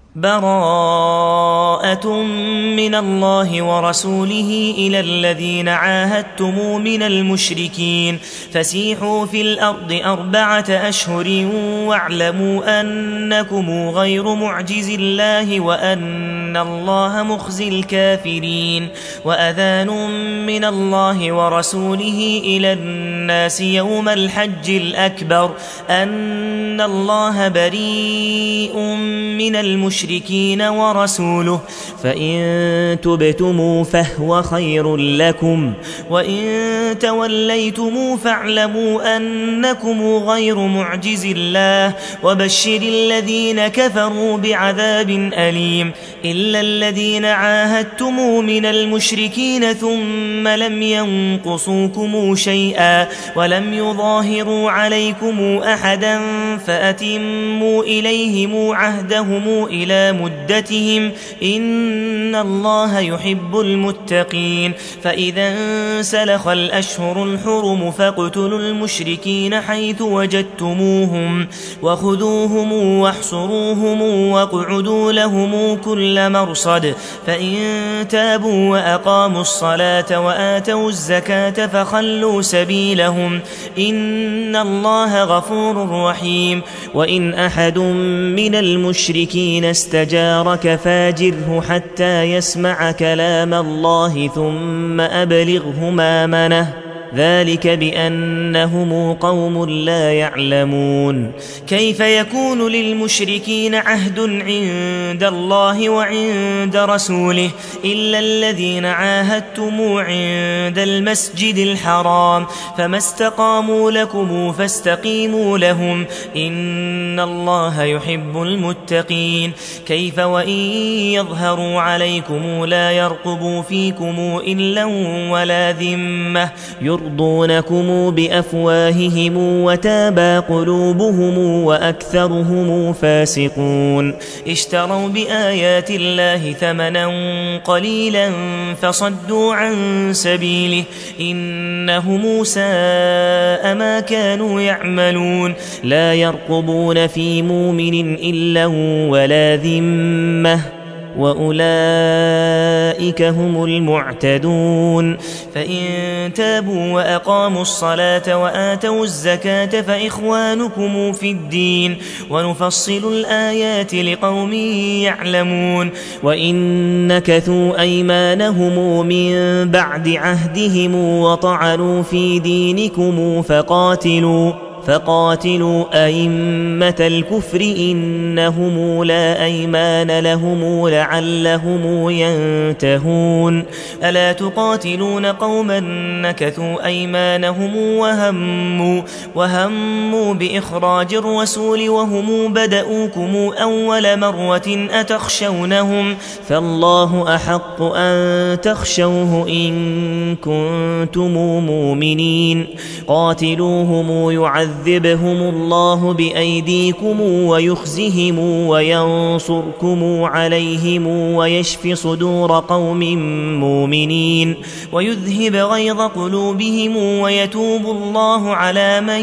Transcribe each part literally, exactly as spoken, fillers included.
براءة من الله ورسوله إلى الذين عاهدتم من المشركين فسيحوا في الأرض أربعة أشهر واعلموا أنكم غير معجز الله وأن الله مخزي الكافرين وأذان من الله ورسوله إلى الناس يوم الحج الأكبر أن الله بريء من المشركين المشركين ورسوله فإن تبتموا فهو خير لكم وإن توليتم فاعلموا أنكم غير معجز الله وبشر الذين كفروا بعذاب أليم إلا الذين عاهدتم من المشركين ثم لم ينقصوكم شيئا ولم يظاهروا عليكم أحدا فأتموا إليهم عهدهم إلى مدتهم إن الله يحب المتقين فإذا انسلخ الأشهر الحرم فاقتلوا المشركين حيث وجدتموهم وخذوهم واحصروهم واقعدوا لهم كل مرصد فإن تابوا وأقاموا الصلاة وآتوا الزكاة فخلوا سبيلهم إن الله غفور رحيم وإن أحد من المشركين استجارك فاجره حتى يسمع كلام الله ثم أبلغه مأمنه ذلك بأنهم قوم لا يعلمون كيف يكون للمشركين عهد عند الله وعند رسوله إلا الذين عاهدتم عند المسجد الحرام فما استقاموا لكم فاستقيموا لهم إن الله يحب المتقين كيف وإن يظهروا عليكم لا يرقبوا فيكم إلا ولا ذمة يرضونكم بأفواههم وتابى قلوبهم وأكثرهم فاسقون اشتروا بآيات الله ثمنا قليلا فصدوا عن سبيله إنهم ساء ما كانوا يعملون لا يرقبون في مؤمن إلا ولا ذمة وأولئك هم المعتدون فإن تابوا وأقاموا الصلاة وآتوا الزكاة فإخوانكم في الدين ونفصل الآيات لقوم يعلمون وإن نكثوا أيمانهم من بعد عهدهم وطعنوا في دينكم فقاتلوا فقاتلوا أئمة الكفر إنهم لا أيمان لهم لعلهم ينتهون ألا تقاتلون قوما نكثوا أيمانهم وهموا, وهموا بإخراج الرسول وهم بدؤوكم أول مرة أتخشونهم فالله أحق أن تخشوه إن كنتم مؤمنين قاتلوهم يعذبون يعذبهم الله بأيديكم ويخزهم وينصركم عليهم ويشف صدور قوم مؤمنين ويذهب غيظ قلوبهم ويتوب الله على من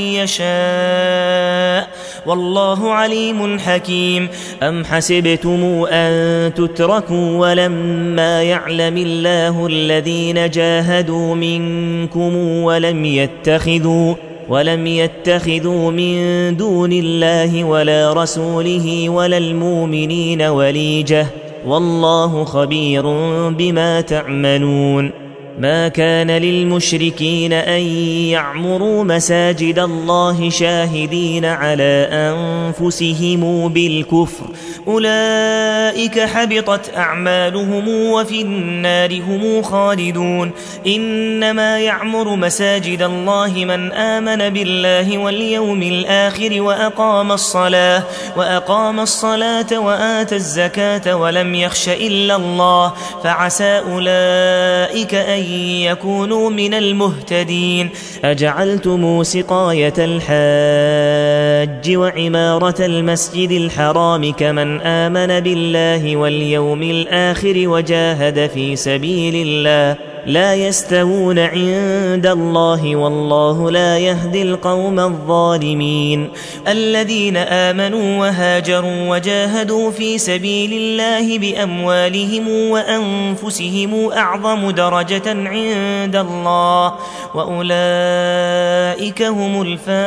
يشاء والله عليم حكيم أم حسبتم أن تتركوا ولما يعلم الله الذين جاهدوا منكم ولم يتخذوا ولم يتخذوا من دون الله ولا رسوله ولا المؤمنين وليجة والله خبير بما تعملون ما كان للمشركين أن يعمروا مساجد الله شاهدين على أنفسهم بالكفر أولئك حبطت أعمالهم وفي النار هم خالدون إنما يعمر مساجد الله من آمن بالله واليوم الآخر وأقام الصلاة وأقام الصلاة وآتى الزكاة ولم يخش إلا الله فعسى أولئك أن يكونوا من المهتدين أجعلتم سقاية الحاج وعمارة المسجد الحرام كمن آمن بالله واليوم الآخر وجاهد في سبيل الله لا يستوون عند الله والله لا يهدي القوم الظالمين الذين آمنوا وهاجروا وجاهدوا في سبيل الله بأموالهم وأنفسهم أعظم درجة عند الله وأولئك هم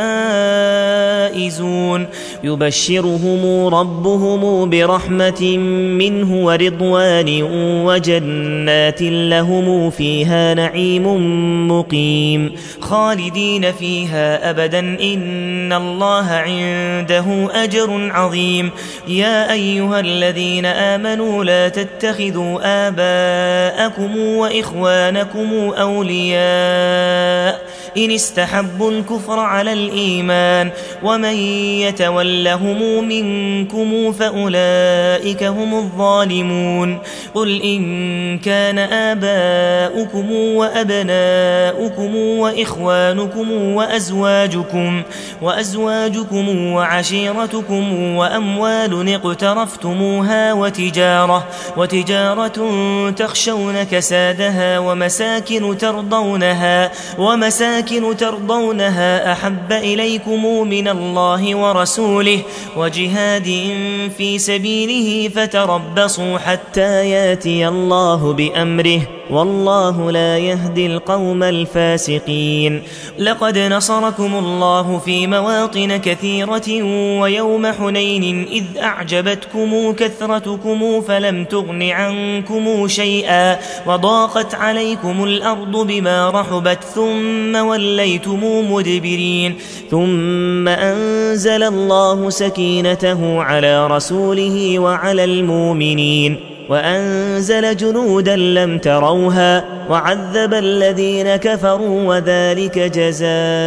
الفائزون يبشرهم ربهم برحمة منه ورضوان وجنات لهم فيها نعيم مقيم خالدين فيها أبدا إن الله عنده أجر عظيم يا أيها الذين آمنوا لا تتخذوا آباءكم وإخوانكم أولياء إن استحبوا الكفر على الإيمان ومن يتولهم منكم فأولئك هم الظالمون قل إن كان آباؤكم وأبناؤكم وإخوانكم وأزواجكم وأزواجكم وعشيرتكم وأموال اقترفتموها وتجارة وتجارة تخشون كسادها ومساكن ترضونها ومساكن ترضونها أحب إليكم من الله ورسوله وجهاد في سبيله فتربصوا حتى ياتي الله بأمره والله لا يهدي القوم الفاسقين لقد نصركم الله في مواطن كثيرة ويوم حنين إذ أعجبتكم كثرتكم فلم تغن عنكم شيئا وضاقت عليكم الأرض بما رحبت ثم وليتم مدبرين ثم أنزل الله سكينته على رسوله وعلى المؤمنين وأنزل جنودا لم تروها وعذب الذين كفروا وذلك جزاء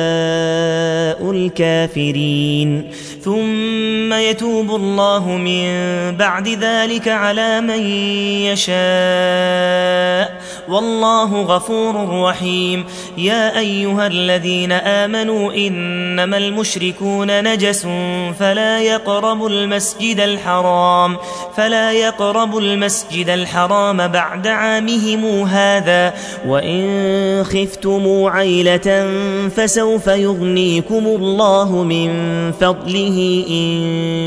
الكافرين ثم يتوب الله من بعد ذلك على من يشاء والله غفور رحيم يا أيها الذين آمنوا إنما المشركون نجس فلا يقربوا المسجد الحرام فلا يقربوا المسجد الحرام بعد عامهم هذا وإن خفتم عيلة فسوف يغنيكم الله من فضله إن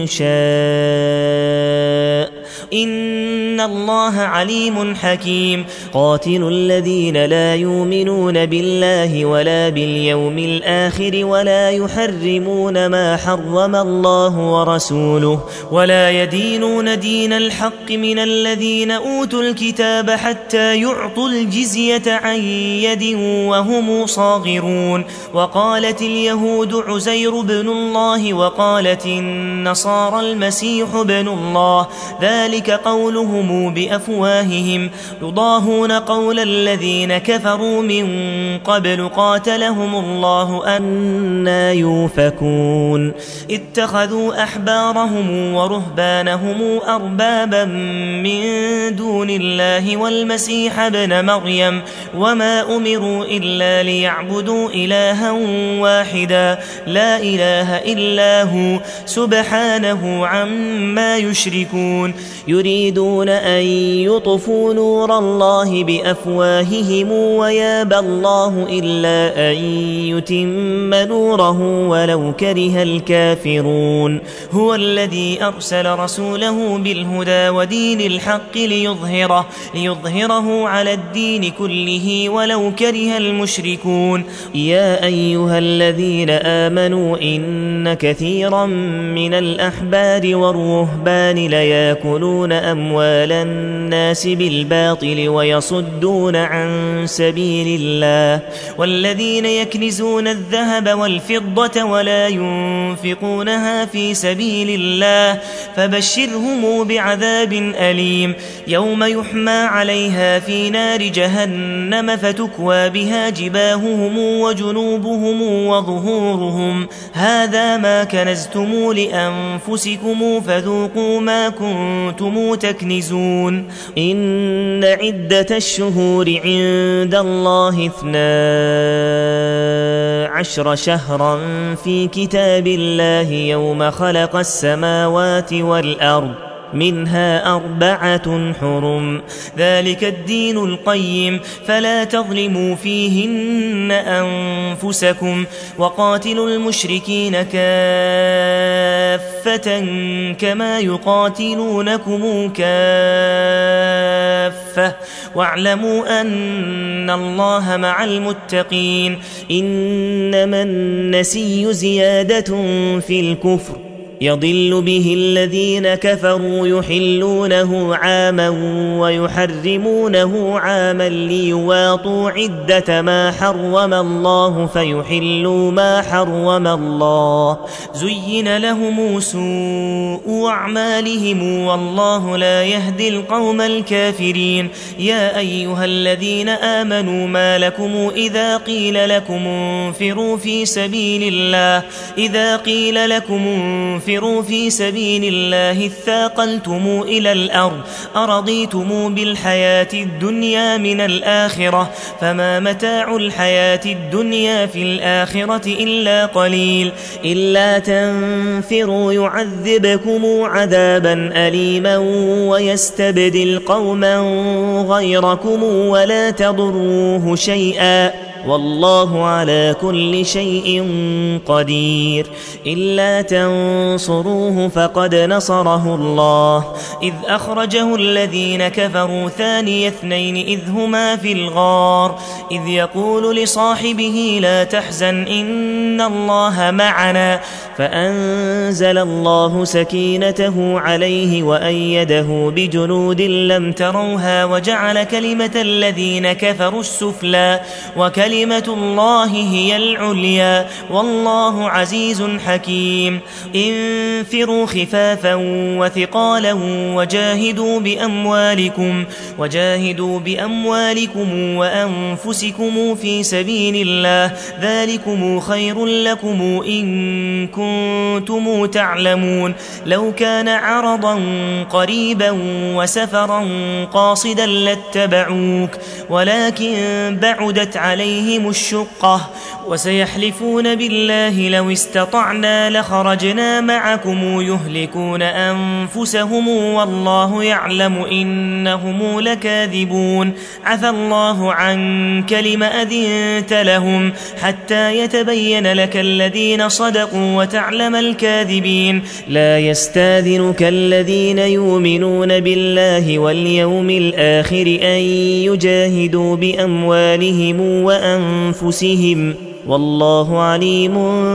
شاء إن الله عليم حكيم قاتل الذين لا يؤمنون بالله ولا باليوم الآخر ولا يحرمون ما حرم الله ورسوله ولا يدينون دين الحق من الذين أوتوا الكتاب حتى يعطوا الجزية عن يد وهم صاغرون وقالت اليهود عزير بن الله وقالت النصارى المسيح بن الله ذلك قولهم بأفواههم يضاهون قول الذين كفروا من قبل قاتلهم الله أنى يؤفكون اتخذوا أحبارهم ورهبانهم أربابا من دون الله والمسيح ابن مريم وما أمروا إلا ليعبدوا إلها واحدا لا إله إلا هو سبحانه عما يشركون يريدون أن يطفوا نور الله بأفواههم ويابى الله إلا أن يتم نوره ولو كره الكافرون هو الذي أرسل رسوله بالهدى ودين الحق ليظهره, ليظهره على الدين كله ولو كره المشركون يا أيها الذين آمنوا إن كثيرا من الأحبار والرهبان ليأكلون أموال الناس بالباطل ويصدون عن سبيل الله والذين يكنزون الذهب والفضة ولا ينفقونها في سبيل الله فبشرهم بعذاب أليم يوم يحمى عليها في نار جهنم فتكوى بها جباههم وجنوبهم وظهورهم هذا ما كنزتم لأنفسكم فذوقوا ما كنتم تكنزون إن عدة الشهور عند الله اثنا عشر شهرا في كتاب الله يوم خلق السماوات والأرض منها أربعة حرم ذلك الدين القيم فلا تظلموا فيهن أنفسكم وقاتلوا المشركين كافة كما يقاتلونكم كافة واعلموا أن الله مع المتقين إنما النسي زيادة في الكفر يضل به الذين كفروا يحلونه عاما ويحرمونه عاما ليواطوا عدة ما حرم الله فيحلوا ما حرم الله زين لهم سوء أعمالهم والله لا يهدي القوم الكافرين يا أيها الذين آمنوا ما لكم إذا قيل لكم انفروا في سبيل الله إذا قيل لكم انفروا انفروا في سبيل الله اثاقلتم إلى الأرض أرضيتم بالحياة الدنيا من الآخرة فما متاع الحياة الدنيا في الآخرة إلا قليل إلا تنفروا يعذبكم عذابا أليما ويستبدل قوما غيركم ولا تضروه شيئا والله على كل شيء قدير إلا تنصروه فقد نصره الله إذ أخرجه الذين كفروا ثاني اثنين إذ هما في الغار إذ يقول لصاحبه لا تحزن إن الله معنا فأنزل الله سكينته عليه وأيده بجنود لم تروها وجعل كلمة الذين كفروا السفلى وكلمة الله هي العليا والله عزيز حكيم انفروا خفافا وثقالا وجاهدوا بأموالكم وجاهدوا بأموالكم وأنفسكم في سبيل الله ذلكم خير لكم إن كنتم تعلمون لو كان عرضا قريبا وسفرا قاصدا لاتبعوك ولكن بعدت عليهم الشقة وسيحلفون بالله لو استطعنا لخرجنا معكم يهلكون أنفسهم والله يعلم إنهم لكاذبون عفى الله عنك لم أذنت لهم حتى يتبين لك الذين صدقوا وتعلم الكاذبين لا يستاذنك الذين يؤمنون بالله واليوم الآخر أن يجاهدوا بأموالهم وأنفسهم والله عليم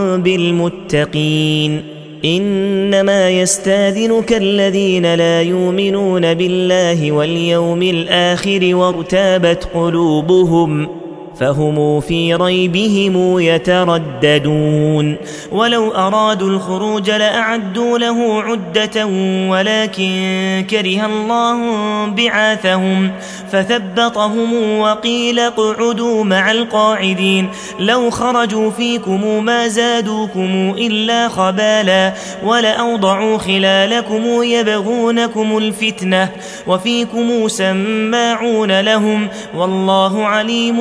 بالمتقين إنما يستاذنك الذين لا يؤمنون بالله واليوم الآخر وارتابت قلوبهم فهم في ريبهم يترددون ولو أرادوا الخروج لأعدوا له عدة ولكن كره الله بعاثهم فثبطهم وقيل اقعدوا مع القاعدين لو خرجوا فيكم ما زادوكم إلا خبالا ولأوضعوا خلالكم يبغونكم الفتنة وفيكم سماعون لهم والله عليم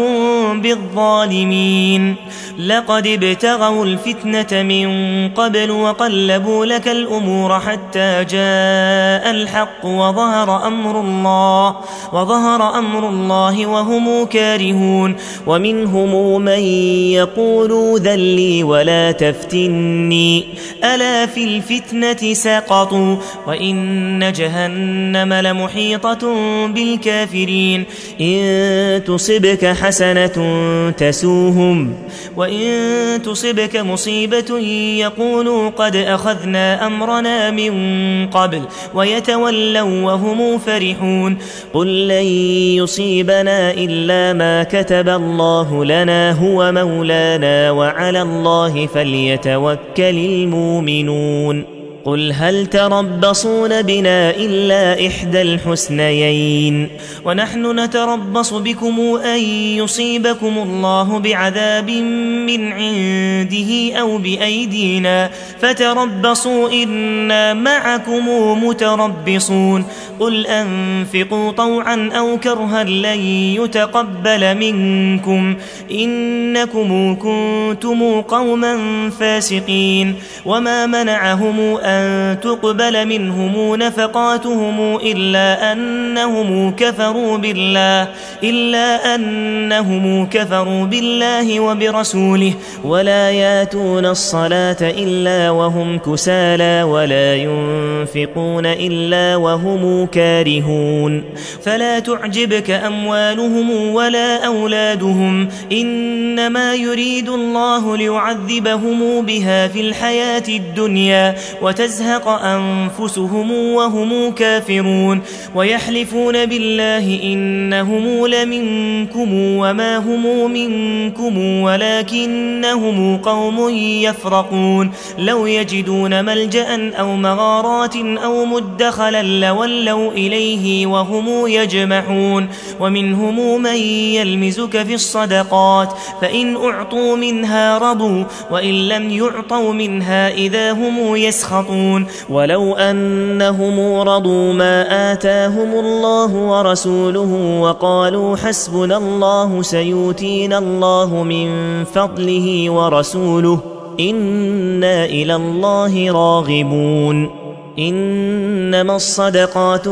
بالظالمين لقد ابتغوا الفتنة من قبل وقلبوا لك الأمور حتى جاء الحق وظهر أمر الله وظهر أمر الله وهم كارهون ومنهم من يقول ذلي ولا تفتني ألا في الفتنة سقطوا وإن جهنم لمحيطة بالكافرين إن تصبك حسنة تسوهم وإن تصبك مصيبة يقولوا قد أخذنا أمرنا من قبل ويتولوا وهم فرحون قل لن يصيبنا إلا ما كتب الله لنا هو مولانا وعلى الله فليتوكل المؤمنون قل هل تربصون بنا إلا إحدى الحسنيين ونحن نتربص بكم أن يصيبكم الله بعذاب من عنده أو بأيدينا فتربصوا إنا معكم متربصون قل أنفقوا طوعا أو كرها لن يتقبل منكم إنكم كنتم قوما فاسقين وما منعهم أن تقبل منهم نفقاتهم إلا أنهم كفروا بالله إلا أنهم كفروا بالله وبرسوله ولا ياتون الصلاة إلا وهم كسالى ولا ينفقون إلا وهم كارهون فلا تعجبك أموالهم ولا أولادهم إنما يريد الله ليعذبهم بها في الحياة الدنيا وتزهق أنفسهم وهم كافرون ويحلفون بالله إنهم لمنكم وما هم منكم ولكنهم قوم يفرقون لو يجدون ملجأ أو مغارات أو مدخلا لولوا إليه وهم يجمحون ومنهم من يلمزك في الصدقات فإن أعطوا منها رضوا وإن لم يعطوا منها إذا هم يسخطون ولو أنهم رضوا ما آتاهم الله ورسوله وقالوا حسبنا الله سيؤتينا الله من فضله ورسوله إنا إلى الله راغبون إنما الصدقات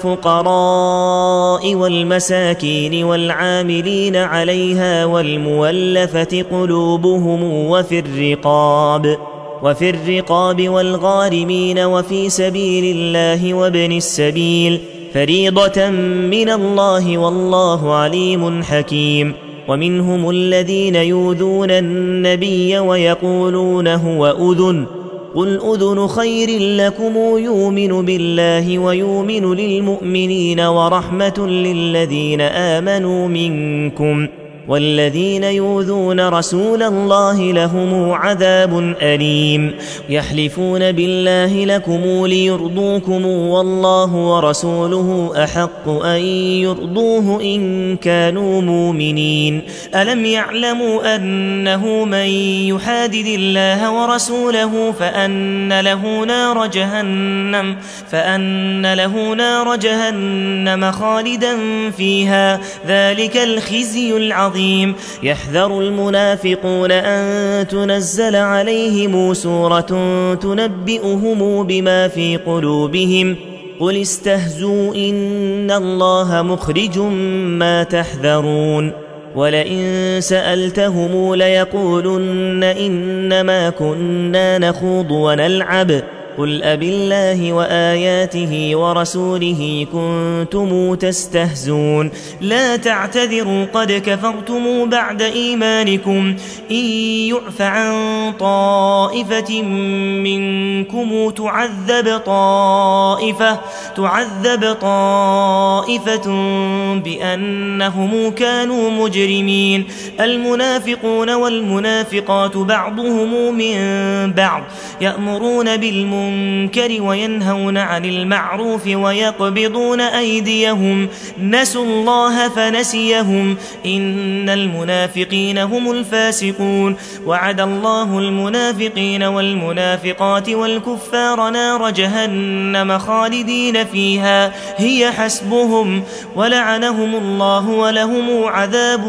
للفقراء والمساكين والعاملين عليها والمولفة قلوبهم وفي الرقاب وفي الرقاب والغارمين وفي سبيل الله وابن السبيل فريضة من الله والله عليم حكيم ومنهم الذين يؤذون النبي ويقولون هو أذن قل أذن خير لكم يؤمن بالله ويؤمن للمؤمنين ورحمة للذين آمنوا منكم والذين يؤذون رسول الله لهم عذاب أليم يحلفون بالله لكم ليرضوكم والله ورسوله أحق أن يرضوه إن كانوا مؤمنين ألم يعلموا أنه من يحادد الله ورسوله فأن له نار جهنم فأن له نار جهنم خالدا فيها ذلك الخزي العظيم يحذر المنافقون أن تنزل عليهم سورة تنبئهم بما في قلوبهم قل استهزوا إن الله مخرج ما تحذرون ولئن سألتهم ليقولن إنما كنا نخوض ونلعب قل أبالله وآياته ورسوله كنتم تستهزون لا تعتذروا قد كفرتم بعد إيمانكم إن يعف عن طائفة منكم تعذب طائفة تعذب طائفة بأنهم كانوا مجرمين المنافقون والمنافقات بعضهم من بعض يأمرون بالمنكر المنكر وينهون عن المعروف ويقبضون أيديهم نسوا الله فنسيهم إن المنافقين هم الفاسقون وعد الله المنافقين والمنافقات والكفار نار جهنم خالدين فيها هي حسبهم ولعنهم الله ولهم عذاب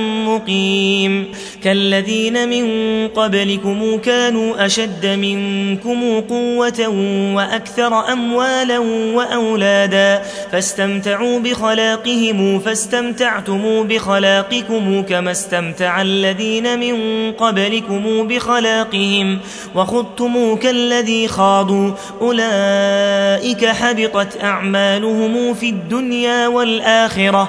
مقيم كالذين من قبلكم كانوا أشد منكم قوة وأكثر أموالا وأولادا فاستمتعوا بخلاقهم فاستمتعتم بخلاقكم كما استمتع الذين من قبلكم بخلاقهم وخضتم كالذي خاضوا أولئك حبطت أعمالهم في الدنيا والآخرة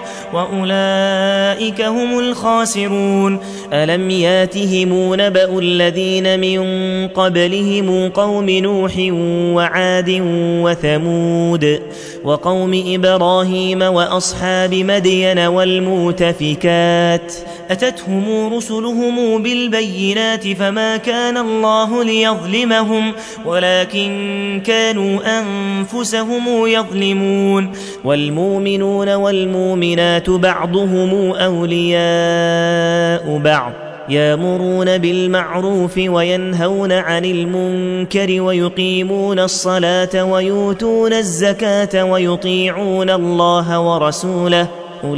وأولئك هم الخاسرون ألم ياتهم نبأ الذين من قبلهم قوم نوح وعاد وثمود وقوم إبراهيم وأصحاب مدين والمؤتفكات أتتهم رسلهم بالبينات فما كان الله ليظلمهم ولكن كانوا أنفسهم يظلمون والمؤمنون والمؤمنات بعضهم أولياء بعض يأمرون بالمعروف وينهون عن المنكر ويقيمون الصلاة ويؤتون الزكاة ويطيعون الله ورسوله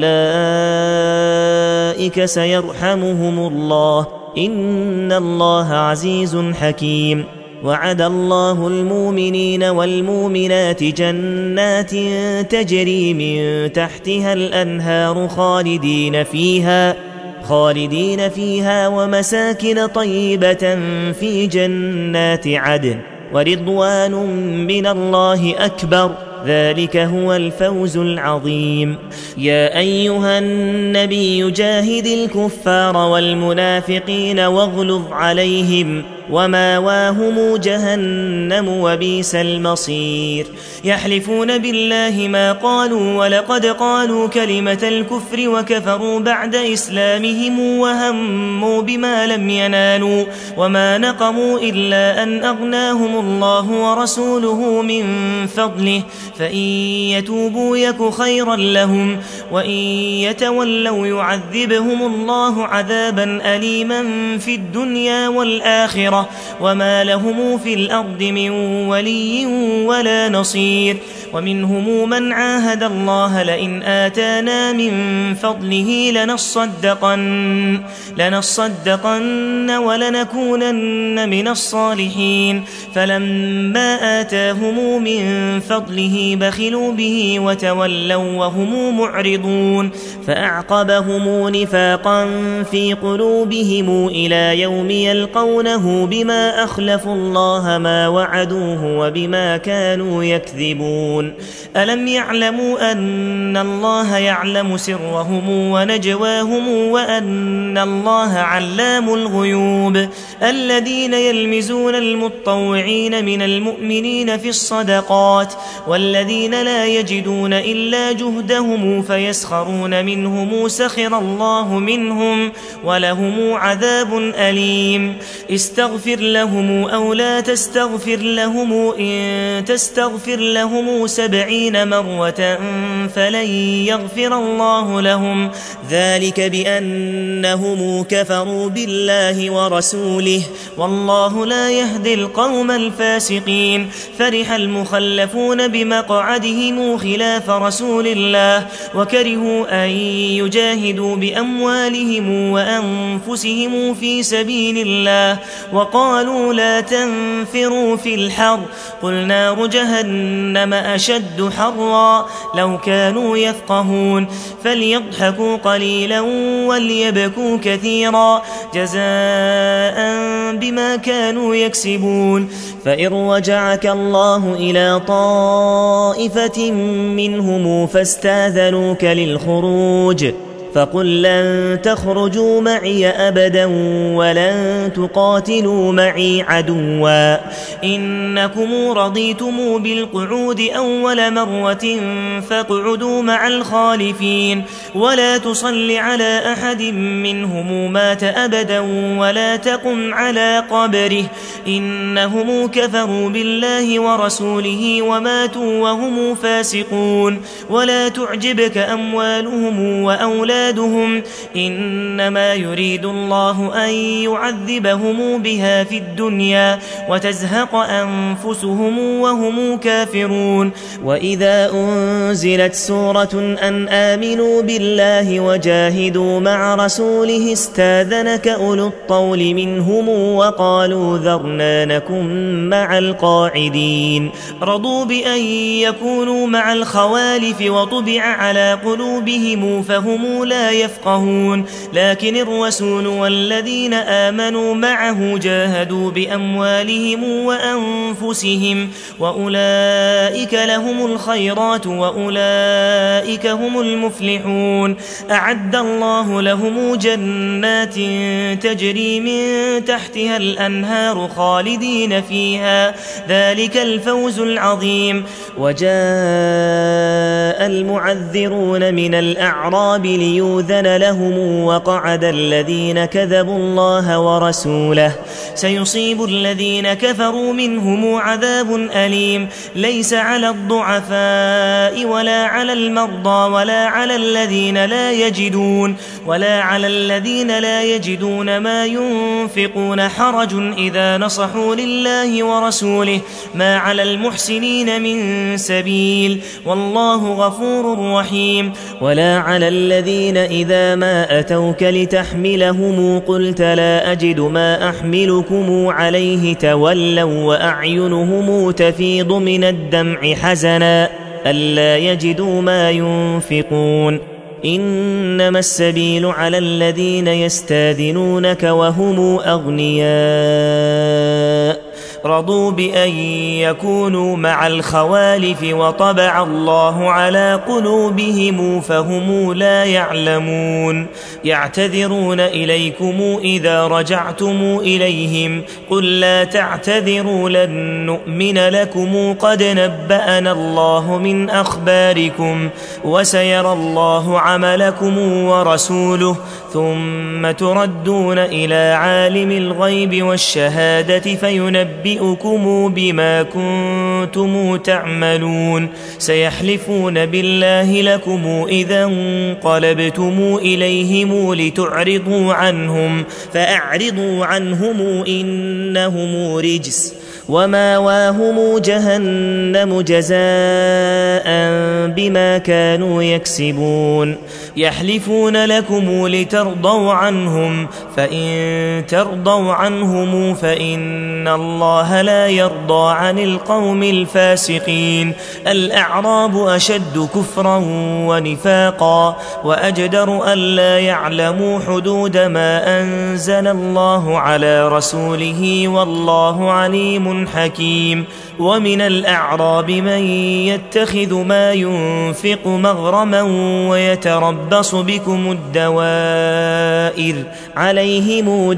أولئك سيرحمهم الله إن الله عزيز حكيم وعد الله المؤمنين والمؤمنات جنات تجري من تحتها الأنهار خالدين فيها خالدين فيها ومساكن طيبة في جنات عدن ورضوان من الله أكبر، ذلك هو الفوز العظيم. يا أيها النبي جاهد الكفار والمنافقين واغلظ عليهم وماواهم جهنم وبئس المصير. يحلفون بالله ما قالوا ولقد قالوا كلمة الكفر وكفروا بعد إسلامهم وهموا بما لم ينالوا وما نقموا إلا أن أغناهم الله ورسوله من فضله فإن يتوبوا يك خيرا لهم وإن يتولوا يعذبهم الله عذابا أليما في الدنيا والآخرة وما لهم في الأرض من ولي ولا نصير. ومنهم من عاهد الله لئن آتانا من فضله لنصدقن, لنصدقن ولنكونن من الصالحين فلما آتاهم من فضله بخلوا به وتولوا وهم معرضون فأعقبهم نفاقا في قلوبهم إلى يوم يلقونه بما أخلفوا الله ما وعدوه وبما كانوا يكذبون. ألم يعلموا أن الله يعلم سرهم ونجواهم وأن الله علام الغيوب. الذين يلمزون المطوعين من المؤمنين في الصدقات والذين لا يجدون إلا جهدهم فيسخرون منهم سخر الله منهم ولهم عذاب أليم. استغفر لهم أو لا تستغفر لهم إن تستغفر لهم سبعين مرة فلن يغفر الله لهم ذلك بأنهم كفروا بالله ورسوله والله لا يهدي القوم الفاسقين. فرح المخلفون بمقعدهم خلاف رسول الله وكرهوا أن يجاهدوا بأموالهم وأنفسهم في سبيل الله وقالوا لا تنفروا في الحر قل نار جهنم أشد حرا لو كانوا يفقهون. فليضحكوا قليلا وليبكوا كثيرا جزاء بما كانوا يكسبون. فإن رجعك الله إلى طائفة منهم فاستاذنوك للخروج فقل لن تخرجوا معي أبدا ولن تقاتلوا معي عدوا إنكم رضيتم بالقعود أول مرة فاقعدوا مع الخالفين ولا تصل على أحد منهم مات أبدا ولا تقم على قبره إنهم كفروا بالله ورسوله وماتوا وهم فاسقون. ولا تعجبك أموالهم وأولادهم إنما يريد الله أن يعذبهم بها في الدنيا وتزهق أنفسهم وهم كافرون. وإذا أنزلت سورة أن آمنوا بالله وجاهدوا مع رسوله استاذنك أولو الطول منهم وقالوا ذرنا نكن مع القاعدين. رضوا بأن يكونوا مع الخوالف وطبع على قلوبهم فهم لا يفقهون. لكن الرسول والذين آمنوا معه جاهدوا بأموالهم وأنفسهم وأولئك لهم الخيرات وأولئك هم المفلحون. أعد الله لهم جنات تجري من تحتها الأنهار خالدين فيها ذلك الفوز العظيم. وجاء المعذرون من الأعراب ليؤذن لهم وقعد الذين كذبوا الله ورسوله سيصيب الذين كفروا منهم عذاب أليم. ليس على الضعفاء ولا على المرضى ولا على الذين لا يجدون ولا على الذين لا يجدون ما ينفقون حرج إذا نصحوا لله ورسوله ما على المحسنين من سبيل والله غفور غفور رحيم. ولا على الذين إذا ما أتوك لتحملهم قلت لا أجد ما أحملكم عليه تولوا وأعينهم تفيض من الدمع حزنا ألا يجدوا ما ينفقون. إنما السبيل على الذين يستاذنونك وهم أغنياء رضوا بأن يكونوا مع الخوالف وطبع الله على قلوبهم فهم لا يعلمون. يعتذرون إليكم إذا رجعتم إليهم قل لا تعتذروا لن نؤمن لكم قد نبأنا الله من أخباركم وسيرى الله عملكم ورسوله ثم تردون إلى عالم الغيب والشهادة فينبئكم بما كنتم تعملون. سيحلفون بالله لكم إذا انقلبتم إليهم لتعرضوا عنهم فأعرضوا عنهم إنهم رجس وماواهم جهنم جزاء بما كانوا يكسبون. يحلفون لكم لترضوا عنهم فإن ترضوا عنهم فإن الله لا يرضى عن القوم الفاسقين. الأعراب أشد كفرا ونفاقا وأجدر ألا يعلموا حدود ما أنزل الله على رسوله والله عليم حكيم. ومن الأعراب من يتخذ ما ينفق مغرما ويتربص بكم الدوائر عليهم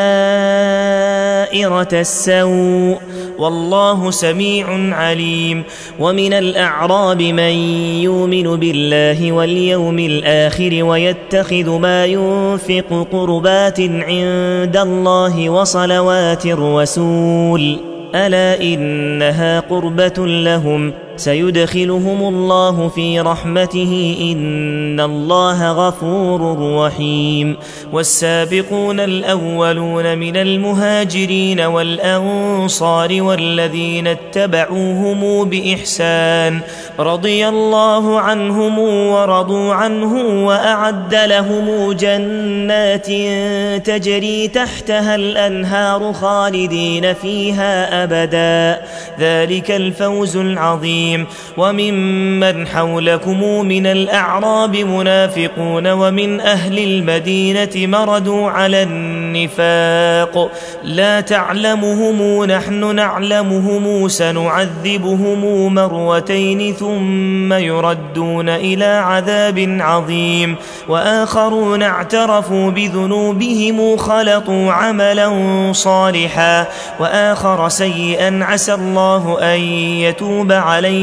دائرة السوء والله سميع عليم. ومن الأعراب من يؤمن بالله واليوم الآخر ويتخذ ما ينفق قربات عند الله وصلوات الرسول ألا إنها قربة لهم سيدخلهم الله في رحمته إن الله غفور رحيم. والسابقون الأولون من المهاجرين والأنصار والذين اتبعوهم بإحسان رضي الله عنهم ورضوا عنه وأعد لهم جنات تجري تحتها الأنهار خالدين فيها أبدا ذلك الفوز العظيم. وممن حولكم من الأعراب منافقون ومن أهل المدينة مردوا على النفاق لا تعلمهم نحن نعلمهم سنعذبهم مرتين ثم يردون إلى عذاب عظيم. وآخرون اعترفوا بذنوبهم خلطوا عملا صالحا وآخر سيئا عسى الله أن يتوب عليهم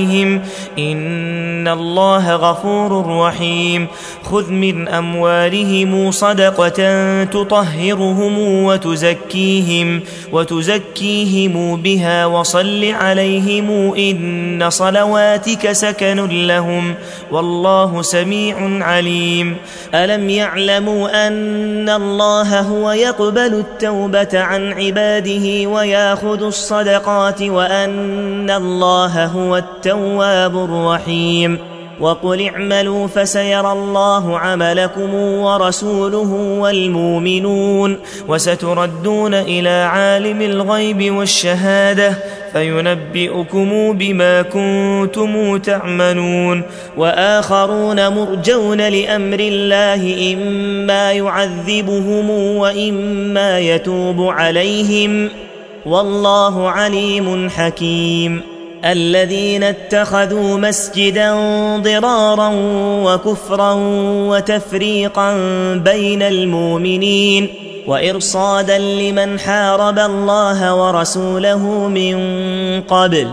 إن الله غفور رحيم. خذ من أموالهم صدقة تطهرهم وتزكيهم وتزكيهم بها وصل عليهم إن صلواتك سكن لهم والله سميع عليم. ألم يعلموا أن الله هو يقبل التوبة عن عباده ويأخذ الصدقات وأن الله هو التواب الرحيم. وقل اعملوا فسيرى الله عملكم ورسوله والمؤمنون وستردون إلى عالم الغيب والشهادة فينبئكم بما كنتم تعملون. وآخرون مرجون لأمر الله إما يعذبهم وإما يتوب عليهم والله عليم حكيم. الذين اتخذوا مسجدا ضرارا وكفرا وتفريقا بين المؤمنين وإرصادا لمن حارب الله ورسوله من قبل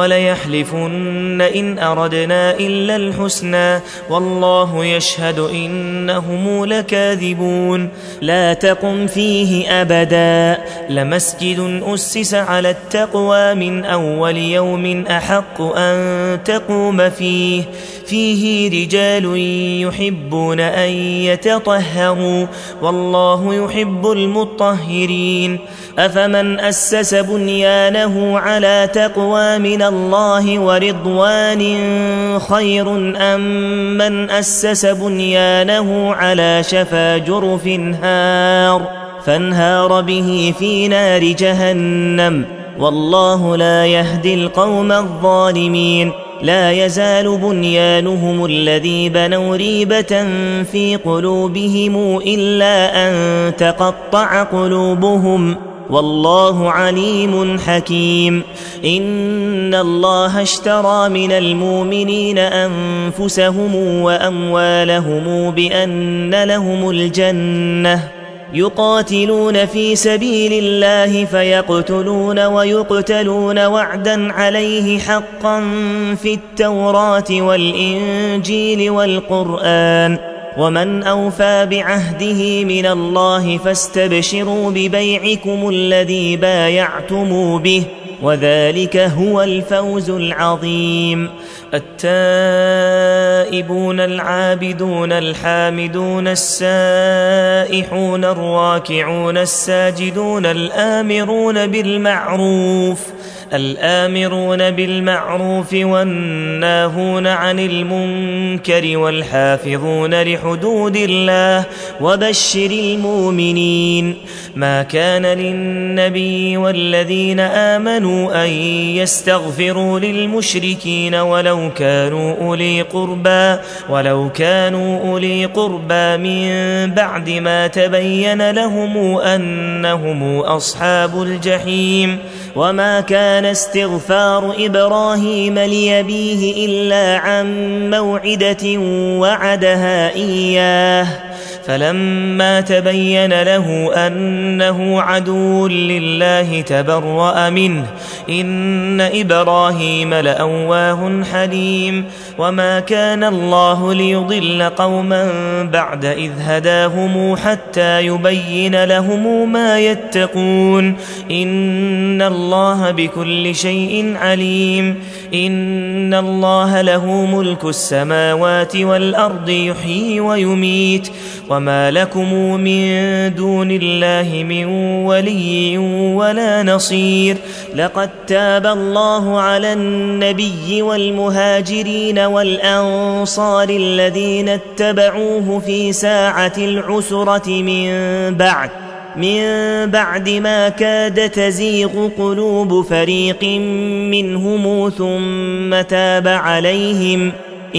وليحلفن إن أردنا إلا الحسنى والله يشهد إنهم لكاذبون. لا تقم فيه أبدا لمسجد أسس على التقوى من أول يوم أحق أن تقوم فيه فيه رجال يحبون أن يتطهروا والله يحب يحب المطهرين. أفمن أسس بنيانه على تقوى من الله ورضوان خير أم من أسس بنيانه على شفا جرف هار فانهار به في نار جهنم والله لا يهدي القوم الظالمين. لا يزال بنيانهم الذي بنوا ريبة في قلوبهم إلا أن تقطع قلوبهم والله عليم حكيم. إن الله اشترى من المؤمنين أنفسهم وأموالهم بأن لهم الجنة يقاتلون في سبيل الله فيقتلون ويقتلون وعدا عليه حقا في التوراة والإنجيل والقرآن ومن أوفى بعهده من الله فاستبشروا ببيعكم الذي بايعتم به وذلك هو الفوز العظيم. التائبون العابدون الحامدون السائحون الراكعون الساجدون الآمرون بالمعروف الآمرون بالمعروف والناهون عن المنكر والحافظون لحدود الله وبشر المؤمنين. ما كان للنبي والذين آمنوا أن يستغفروا للمشركين ولو كانوا أولي قربى ولو كانوا أولي قربى من بعد ما تبين لهم أنهم أصحاب الجحيم. وما كان استغفار إبراهيم لأبيه إلا عن موعدة وعدها إياه فلما تبين له أنه عدو لله تبرأ منه إن إبراهيم لأواه حليم. وما كان الله ليضل قوما بعد إذ هداهم حتى يبين لهم ما يتقون إن الله بكل شيء عليم. إن الله له ملك السماوات والأرض يحيي ويميت وما لكم من دون الله من ولي ولا نصير. لقد تاب الله على النبي والمهاجرين والأنصار الذين اتبعوه في ساعة العسرة من بعد من بعد ما كاد تزيغ قلوب فريق منهم ثم تاب عليهم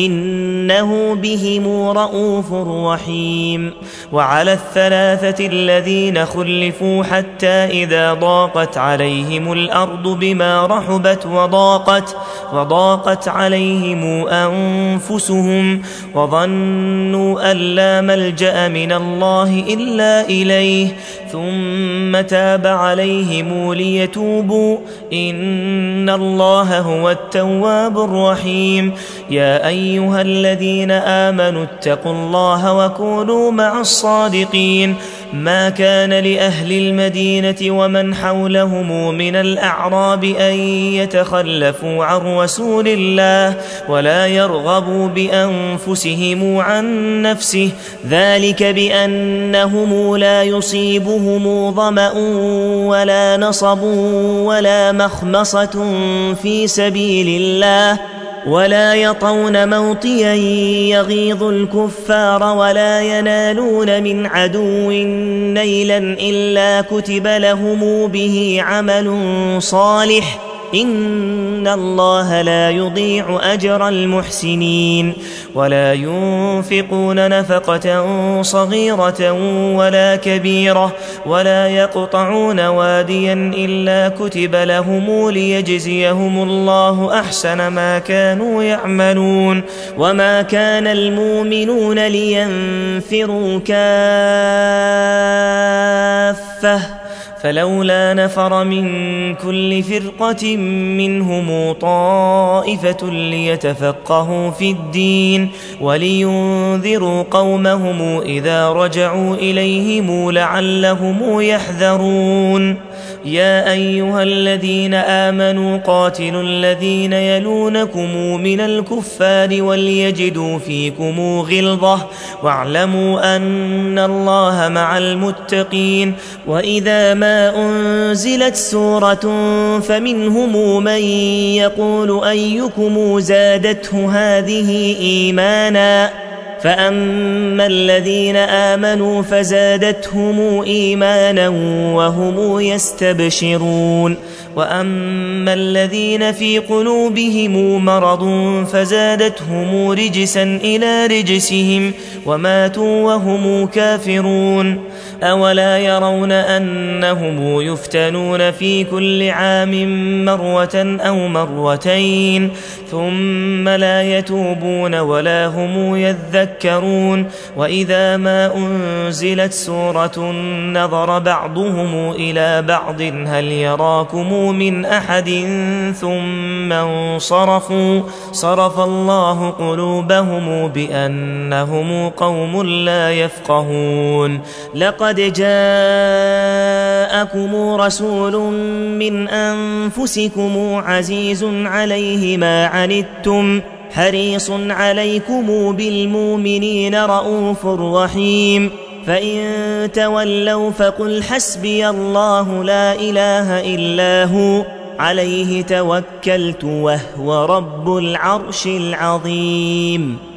إنه بهم رءوف رحيم. وعلى الثلاثة الذين خلفوا حتى إذا ضاقت عليهم الأرض بما رحبت وضاقت وضاقت عليهم أنفسهم وظنوا أن لا ملجأ من الله إلا إليه ثم تاب عليهم ليتوبوا إن الله هو التواب الرحيم. يا أيها الذين آمنوا اتقوا الله وكونوا مع الصادقين. ما كان لأهل المدينة ومن حولهم من الأعراب أن يتخلفوا عن رسول الله ولا يرغبوا بأنفسهم عن نفسه ذلك بأنهم لا يصيبهم ظمأ ولا نصب ولا مخمصة في سبيل الله ولا يطون موطئا يغيظ الكفار ولا ينالون من عدو نيلا إلا كتب لهم به عمل صالح إن الله لا يضيع أجر المحسنين. ولا ينفقون نفقة صغيرة ولا كبيرة ولا يقطعون واديا إلا كتب لهم ليجزيهم الله أحسن ما كانوا يعملون. وما كان المؤمنون لينفروا كافة فلولا نفر من كل فرقة منهم طائفة ليتفقهوا في الدين ولينذروا قومهم إذا رجعوا إليهم لعلهم يحذرون. يا أيها الذين آمنوا قاتلوا الذين يلونكم من الكفار وليجدوا فيكم غلظة واعلموا أن الله مع المتقين. وإذا ما أنزلت سورة فمنهم من يقول أيكم زادته هذه إيمانا فأما الذين آمنوا فزادتهم إيمانا وهم يستبشرون وأما الذين في قلوبهم مرض فزادتهم رجسا إلى رجسهم وماتوا وهم كافرون. أولا يرون أنهم يفتنون في كل عام مرة أو مرتين ثم لا يتوبون ولا هم يذكرون. وإذا ما أنزلت سورة نظر بعضهم إلى بعض هل يراكم من أحد ثم انصرفوا صرف الله قلوبهم بأنهم قوم لا يفقهون. لقد جاءكم رسول من أنفسكم عزيز عليه ما عنتم حريص عليكم بالمؤمنين رءوف رحيم. فإن تولوا فقل حسبي الله لا إله إلا هو عليه توكلت وهو رب العرش العظيم.